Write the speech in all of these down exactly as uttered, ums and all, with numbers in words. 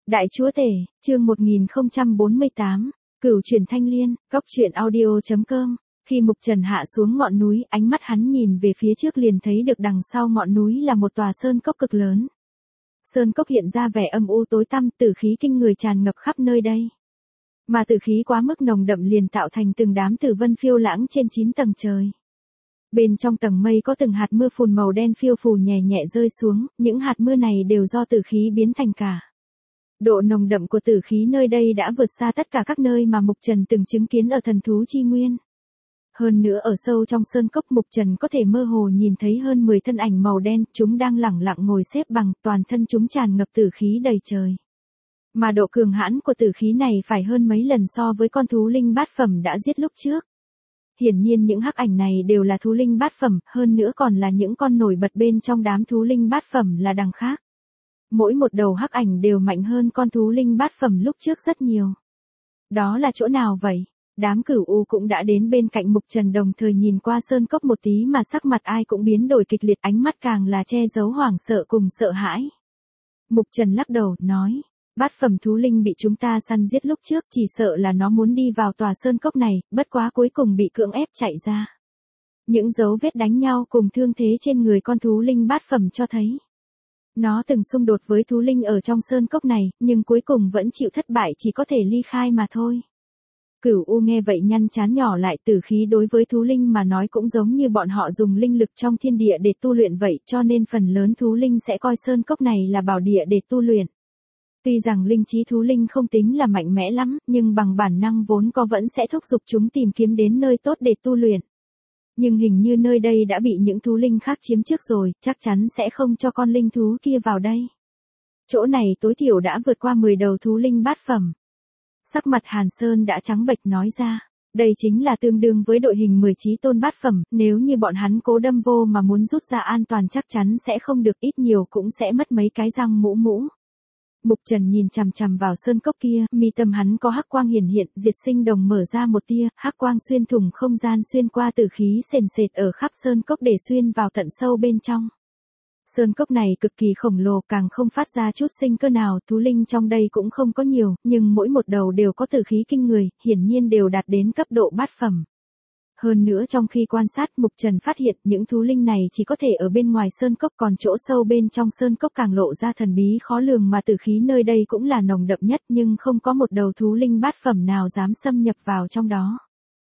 Đại chúa tể, chương một nghìn không trăm bốn mươi tám, Cửu chuyển thanh liên, góc truyện audio chấm com. Khi Mục Trần hạ xuống ngọn núi, ánh mắt hắn nhìn về phía trước liền thấy được đằng sau ngọn núi là một tòa sơn cốc cực lớn. Sơn cốc hiện ra vẻ âm u tối tăm, tử khí kinh người tràn ngập khắp nơi đây. Mà tử khí quá mức nồng đậm liền tạo thành từng đám tử vân phiêu lãng trên chín tầng trời. Bên trong tầng mây có từng hạt mưa phùn màu đen phiêu phù nhẹ nhẹ rơi xuống, những hạt mưa này đều do tử khí biến thành cả. Độ nồng đậm của tử khí nơi đây đã vượt xa tất cả các nơi mà Mục Trần từng chứng kiến ở thần thú chi nguyên. Hơn nữa ở sâu trong sơn cốc Mục Trần có thể mơ hồ nhìn thấy hơn mười thân ảnh màu đen, chúng đang lẳng lặng ngồi xếp bằng, toàn thân chúng tràn ngập tử khí đầy trời. Mà độ cường hãn của tử khí này phải hơn mấy lần so với con thú linh bát phẩm đã giết lúc trước. Hiển nhiên những hắc ảnh này đều là thú linh bát phẩm, hơn nữa còn là những con nổi bật bên trong đám thú linh bát phẩm là đằng khác. Mỗi một đầu hắc ảnh đều mạnh hơn con thú linh bát phẩm lúc trước rất nhiều. Đó là chỗ nào vậy? Đám Cửu U cũng đã đến bên cạnh Mục Trần đồng thời nhìn qua sơn cốc một tí mà sắc mặt ai cũng biến đổi kịch liệt, ánh mắt càng là che giấu hoảng sợ cùng sợ hãi. Mục Trần lắc đầu, nói, bát phẩm thú linh bị chúng ta săn giết lúc trước, chỉ sợ là nó muốn đi vào tòa sơn cốc này, bất quá cuối cùng bị cưỡng ép chạy ra. Những dấu vết đánh nhau cùng thương thế trên người con thú linh bát phẩm cho thấy. Nó từng xung đột với thú linh ở trong sơn cốc này, nhưng cuối cùng vẫn chịu thất bại, chỉ có thể ly khai mà thôi. Cửu U nghe vậy nhăn trán nhỏ lại, tử khí đối với thú linh mà nói cũng giống như bọn họ dùng linh lực trong thiên địa để tu luyện vậy, cho nên phần lớn thú linh sẽ coi sơn cốc này là bảo địa để tu luyện. Tuy rằng linh trí thú linh không tính là mạnh mẽ lắm, nhưng bằng bản năng vốn có vẫn sẽ thúc giục chúng tìm kiếm đến nơi tốt để tu luyện. Nhưng hình như nơi đây đã bị những thú linh khác chiếm trước rồi, chắc chắn sẽ không cho con linh thú kia vào đây. Chỗ này tối thiểu đã vượt qua mười đầu thú linh bát phẩm. Sắc mặt Hàn Sơn đã trắng bệch nói ra, đây chính là tương đương với đội hình mười chí tôn bát phẩm, nếu như bọn hắn cố đâm vô mà muốn rút ra an toàn chắc chắn sẽ không được, ít nhiều cũng sẽ mất mấy cái răng mũ mũ. Mục Trần nhìn chằm chằm vào sơn cốc kia, mi tâm hắn có hắc quang hiển hiện, diệt sinh đồng mở ra một tia, hắc quang xuyên thủng không gian xuyên qua tử khí sền sệt ở khắp sơn cốc để xuyên vào tận sâu bên trong. Sơn cốc này cực kỳ khổng lồ, càng không phát ra chút sinh cơ nào, thú linh trong đây cũng không có nhiều, nhưng mỗi một đầu đều có tử khí kinh người, hiển nhiên đều đạt đến cấp độ bát phẩm. Hơn nữa trong khi quan sát, Mục Trần phát hiện những thú linh này chỉ có thể ở bên ngoài sơn cốc, còn chỗ sâu bên trong sơn cốc càng lộ ra thần bí khó lường, mà tử khí nơi đây cũng là nồng đậm nhất, nhưng không có một đầu thú linh bát phẩm nào dám xâm nhập vào trong đó.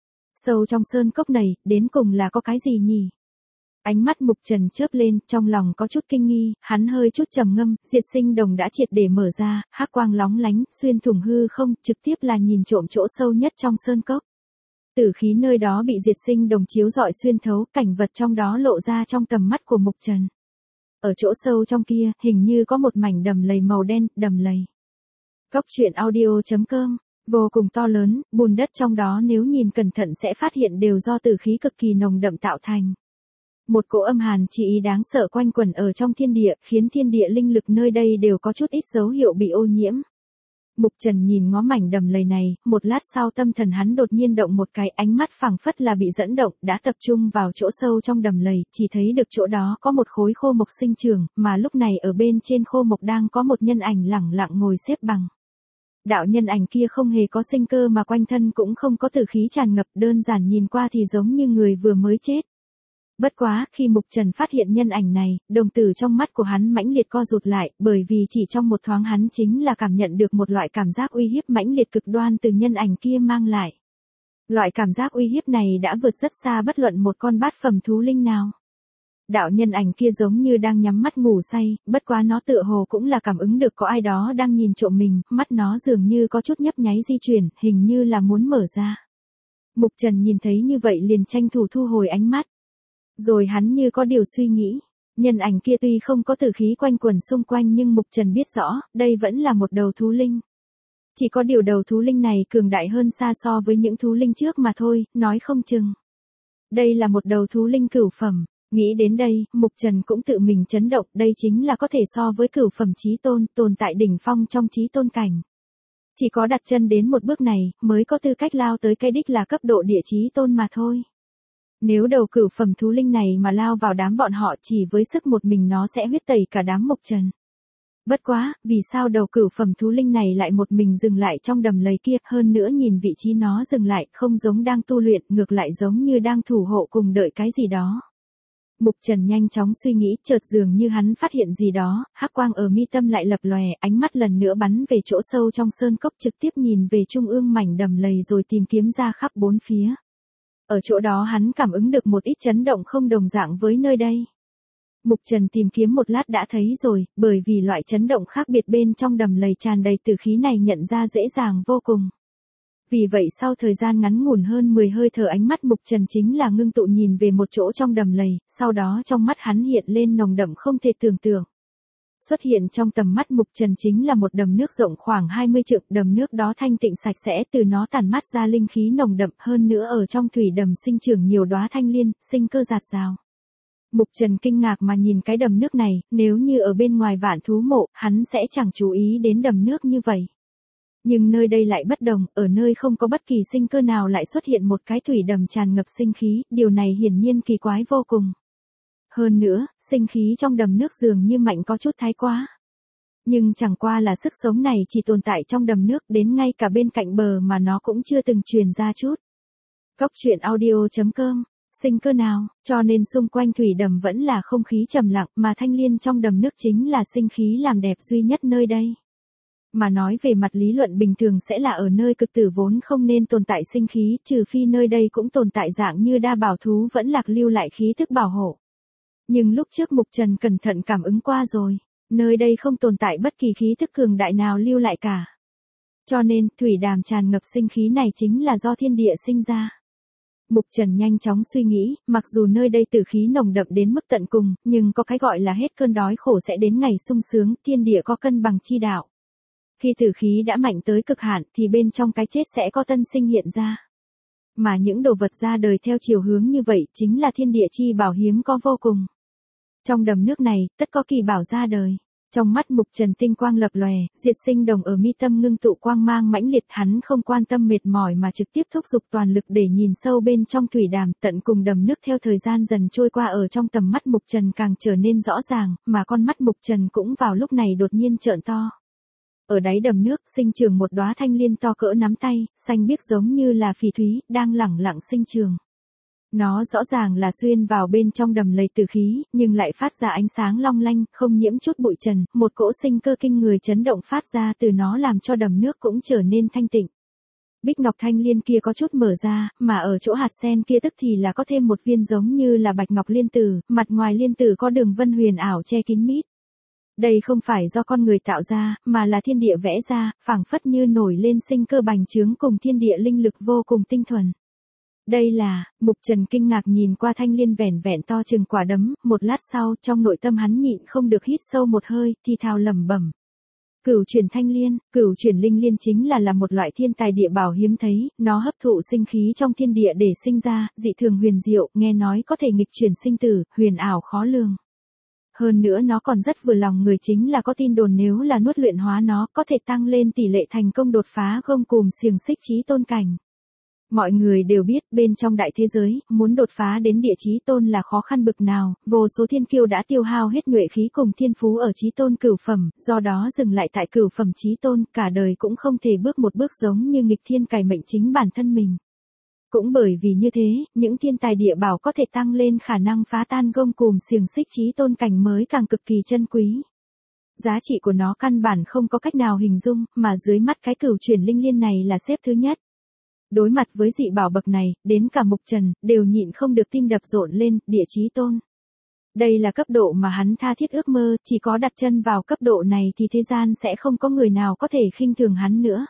Sâu trong sơn cốc này, đến cùng là có cái gì nhỉ? Ánh mắt Mục Trần chớp lên, trong lòng có chút kinh nghi, hắn hơi chút trầm ngâm, diệt sinh đồng đã triệt để mở ra, hắc quang lóng lánh, xuyên thủng hư không, trực tiếp là nhìn trộm chỗ sâu nhất trong sơn cốc. Tử khí nơi đó bị diệt sinh đồng chiếu rọi xuyên thấu, cảnh vật trong đó lộ ra trong tầm mắt của Mục Trần. Ở chỗ sâu trong kia, hình như có một mảnh đầm lầy màu đen, đầm lầy. Góc truyện audio chấm com, vô cùng to lớn, bùn đất trong đó nếu nhìn cẩn thận sẽ phát hiện đều do tử khí cực kỳ nồng đậm tạo thành. Một cỗ âm hàn chi ý đáng sợ quanh quẩn ở trong thiên địa, khiến thiên địa linh lực nơi đây đều có chút ít dấu hiệu bị ô nhiễm. Mục Trần nhìn ngó mảnh đầm lầy này, một lát sau tâm thần hắn đột nhiên động một cái, ánh mắt phảng phất là bị dẫn động, đã tập trung vào chỗ sâu trong đầm lầy, chỉ thấy được chỗ đó có một khối khô mộc sinh trưởng, mà lúc này ở bên trên khô mộc đang có một nhân ảnh lẳng lặng ngồi xếp bằng. Đạo nhân ảnh kia không hề có sinh cơ mà quanh thân cũng không có tử khí tràn ngập, đơn giản nhìn qua thì giống như người vừa mới chết. Bất quá, khi Mục Trần phát hiện nhân ảnh này, đồng tử trong mắt của hắn mãnh liệt co rụt lại, bởi vì chỉ trong một thoáng hắn chính là cảm nhận được một loại cảm giác uy hiếp mãnh liệt cực đoan từ nhân ảnh kia mang lại. Loại cảm giác uy hiếp này đã vượt rất xa bất luận một con bát phẩm thú linh nào. Đạo nhân ảnh kia giống như đang nhắm mắt ngủ say, bất quá nó tựa hồ cũng là cảm ứng được có ai đó đang nhìn trộm mình, mắt nó dường như có chút nhấp nháy di chuyển, hình như là muốn mở ra. Mục Trần nhìn thấy như vậy liền tranh thủ thu hồi ánh mắt. Rồi hắn như có điều suy nghĩ, nhân ảnh kia tuy không có tử khí quanh quẩn xung quanh nhưng Mục Trần biết rõ, đây vẫn là một đầu thú linh. Chỉ có điều đầu thú linh này cường đại hơn xa so với những thú linh trước mà thôi, nói không chừng. Đây là một đầu thú linh cửu phẩm, nghĩ đến đây, Mục Trần cũng tự mình chấn động, đây chính là có thể so với cửu phẩm chí tôn, tồn tại đỉnh phong trong chí tôn cảnh. Chỉ có đặt chân đến một bước này, mới có tư cách lao tới cái đích là cấp độ địa chí tôn mà thôi. Nếu đầu cửu phẩm thú linh này mà lao vào đám bọn họ chỉ với sức một mình nó sẽ huyết tẩy cả đám Mục Trần. Bất quá, vì sao đầu cửu phẩm thú linh này lại một mình dừng lại trong đầm lầy kia, hơn nữa nhìn vị trí nó dừng lại, không giống đang tu luyện, ngược lại giống như đang thủ hộ cùng đợi cái gì đó. Mục Trần nhanh chóng suy nghĩ, chợt dường như hắn phát hiện gì đó, hắc quang ở mi tâm lại lập lòe, ánh mắt lần nữa bắn về chỗ sâu trong sơn cốc, trực tiếp nhìn về trung ương mảnh đầm lầy rồi tìm kiếm ra khắp bốn phía. Ở chỗ đó hắn cảm ứng được một ít chấn động không đồng dạng với nơi đây. Mục Trần tìm kiếm một lát đã thấy rồi, bởi vì loại chấn động khác biệt bên trong đầm lầy tràn đầy tử khí này nhận ra dễ dàng vô cùng. Vì vậy sau thời gian ngắn ngủn hơn mười hơi thở, ánh mắt Mục Trần chính là ngưng tụ nhìn về một chỗ trong đầm lầy, sau đó trong mắt hắn hiện lên nồng đậm không thể tưởng tượng. Xuất hiện trong tầm mắt Mục Trần chính là một đầm nước rộng khoảng hai mươi trượng, đầm nước đó thanh tịnh sạch sẽ, từ nó tản mát ra linh khí nồng đậm, hơn nữa ở trong thủy đầm sinh trưởng nhiều đóa thanh liên, sinh cơ rạt rào. Mục Trần kinh ngạc mà nhìn cái đầm nước này, nếu như ở bên ngoài Vạn Thú Mộ, hắn sẽ chẳng chú ý đến đầm nước như vậy. Nhưng nơi đây lại bất đồng, ở nơi không có bất kỳ sinh cơ nào lại xuất hiện một cái thủy đầm tràn ngập sinh khí, điều này hiển nhiên kỳ quái vô cùng. Hơn nữa, sinh khí trong đầm nước dường như mạnh có chút thái quá. Nhưng chẳng qua là sức sống này chỉ tồn tại trong đầm nước, đến ngay cả bên cạnh bờ mà nó cũng chưa từng truyền ra chút. Cốc truyện audio chấm com, sinh cơ nào, cho nên xung quanh thủy đầm vẫn là không khí trầm lặng, mà thanh liên trong đầm nước chính là sinh khí làm đẹp duy nhất nơi đây. Mà nói về mặt lý luận bình thường sẽ là ở nơi cực tử vốn không nên tồn tại sinh khí, trừ phi nơi đây cũng tồn tại dạng như đa bảo thú vẫn lạc lưu lại khí thức bảo hộ. Nhưng lúc trước Mục Trần cẩn thận cảm ứng qua rồi, nơi đây không tồn tại bất kỳ khí thức cường đại nào lưu lại cả. Cho nên, thủy đàm tràn ngập sinh khí này chính là do thiên địa sinh ra. Mục Trần nhanh chóng suy nghĩ, mặc dù nơi đây tử khí nồng đậm đến mức tận cùng, nhưng có cái gọi là hết cơn đói khổ sẽ đến ngày sung sướng, thiên địa có cân bằng chi đạo. Khi tử khí đã mạnh tới cực hạn thì bên trong cái chết sẽ có tân sinh hiện ra. Mà những đồ vật ra đời theo chiều hướng như vậy chính là thiên địa chi bảo hiếm có vô cùng. Trong đầm nước này, tất có kỳ bảo ra đời. Trong mắt Mục Trần tinh quang lập lòe, diệt sinh đồng ở mi tâm ngưng tụ quang mang mãnh liệt, hắn không quan tâm mệt mỏi mà trực tiếp thúc giục toàn lực để nhìn sâu bên trong thủy đàm, tận cùng đầm nước theo thời gian dần trôi qua ở trong tầm mắt Mục Trần càng trở nên rõ ràng, mà con mắt Mục Trần cũng vào lúc này đột nhiên trợn to. Ở đáy đầm nước sinh trưởng một đóa thanh liên to cỡ nắm tay, xanh biếc giống như là phỉ thúy, đang lẳng lặng sinh trưởng. Nó rõ ràng là xuyên vào bên trong đầm lầy tử khí, nhưng lại phát ra ánh sáng long lanh, không nhiễm chút bụi trần, một cỗ sinh cơ kinh người chấn động phát ra từ nó làm cho đầm nước cũng trở nên thanh tịnh. Bích ngọc thanh liên kia có chút mở ra, mà ở chỗ hạt sen kia tức thì là có thêm một viên giống như là bạch ngọc liên tử, mặt ngoài liên tử có đường vân huyền ảo che kín mít. Đây không phải do con người tạo ra, mà là thiên địa vẽ ra, phảng phất như nổi lên sinh cơ bành trướng cùng thiên địa linh lực vô cùng tinh thuần. Đây là, Mục Trần kinh ngạc nhìn qua thanh liên vẻn vẹn to chừng quả đấm, một lát sau, trong nội tâm hắn nhịn không được hít sâu một hơi, thì thào lẩm bẩm. Cửu chuyển thanh liên, cửu chuyển linh liên chính là là một loại thiên tài địa bảo hiếm thấy, nó hấp thụ sinh khí trong thiên địa để sinh ra, dị thường huyền diệu, nghe nói có thể nghịch chuyển sinh tử, huyền ảo khó lường. Hơn nữa nó còn rất vừa lòng người, chính là có tin đồn nếu là nuốt luyện hóa nó, có thể tăng lên tỷ lệ thành công đột phá gông cùm xiềng xích chí tôn cảnh. Mọi người đều biết, bên trong đại thế giới, muốn đột phá đến địa chí tôn là khó khăn bực nào, vô số thiên kiêu đã tiêu hao hết nhuệ khí cùng thiên phú ở chí tôn cửu phẩm, do đó dừng lại tại cửu phẩm chí tôn, cả đời cũng không thể bước một bước giống như nghịch thiên cải mệnh chính bản thân mình. Cũng bởi vì như thế, những thiên tài địa bảo có thể tăng lên khả năng phá tan gông cùm xiềng xích chí tôn cảnh mới càng cực kỳ chân quý. Giá trị của nó căn bản không có cách nào hình dung, mà dưới mắt cái cửu chuyển linh liên này là xếp thứ nhất. Đối mặt với dị bảo bậc này, đến cả Mục Trần, đều nhịn không được tim đập rộn lên, địa chí tôn. Đây là cấp độ mà hắn tha thiết ước mơ, chỉ có đặt chân vào cấp độ này thì thế gian sẽ không có người nào có thể khinh thường hắn nữa.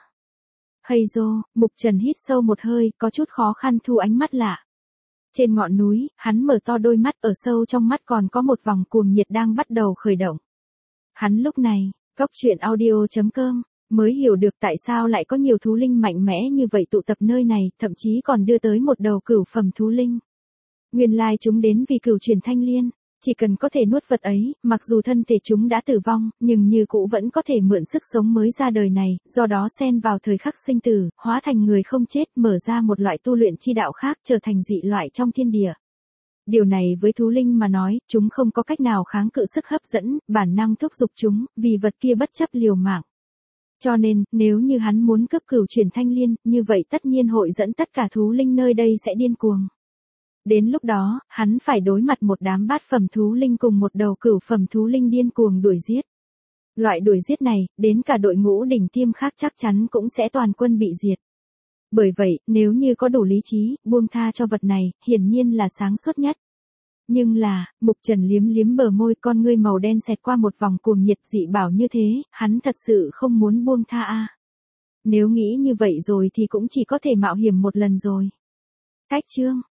Hây dô, Mục Trần hít sâu một hơi, có chút khó khăn thu ánh mắt lạ. Trên ngọn núi, hắn mở to đôi mắt, ở sâu trong mắt còn có một vòng cuồng nhiệt đang bắt đầu khởi động. Hắn lúc này, cốc truyện audio chấm com, mới hiểu được tại sao lại có nhiều thú linh mạnh mẽ như vậy tụ tập nơi này, thậm chí còn đưa tới một đầu cửu phẩm thú linh. Nguyên lai chúng đến vì cửu chuyển thanh liên, chỉ cần có thể nuốt vật ấy, mặc dù thân thể chúng đã tử vong, nhưng như cũ vẫn có thể mượn sức sống mới ra đời này, do đó xen vào thời khắc sinh tử, hóa thành người không chết, mở ra một loại tu luyện chi đạo khác, trở thành dị loại trong thiên địa. Điều này với thú linh mà nói, chúng không có cách nào kháng cự sức hấp dẫn, bản năng thúc giục chúng, vì vật kia bất chấp liều mạng. Cho nên, nếu như hắn muốn cướp cửu chuyển thanh liên, như vậy tất nhiên hội dẫn tất cả thú linh nơi đây sẽ điên cuồng. Đến lúc đó, hắn phải đối mặt một đám bát phẩm thú linh cùng một đầu cửu phẩm thú linh điên cuồng đuổi giết. Loại đuổi giết này, đến cả đội ngũ đỉnh tiêm khác chắc chắn cũng sẽ toàn quân bị diệt. Bởi vậy, nếu như có đủ lý trí, buông tha cho vật này, hiển nhiên là sáng suốt nhất. Nhưng là, Mục Trần liếm liếm bờ môi, con ngươi màu đen xẹt qua một vòng cuồng nhiệt, dị bảo như thế, hắn thật sự không muốn buông tha a. Nếu nghĩ như vậy rồi thì cũng chỉ có thể mạo hiểm một lần rồi. Cách chương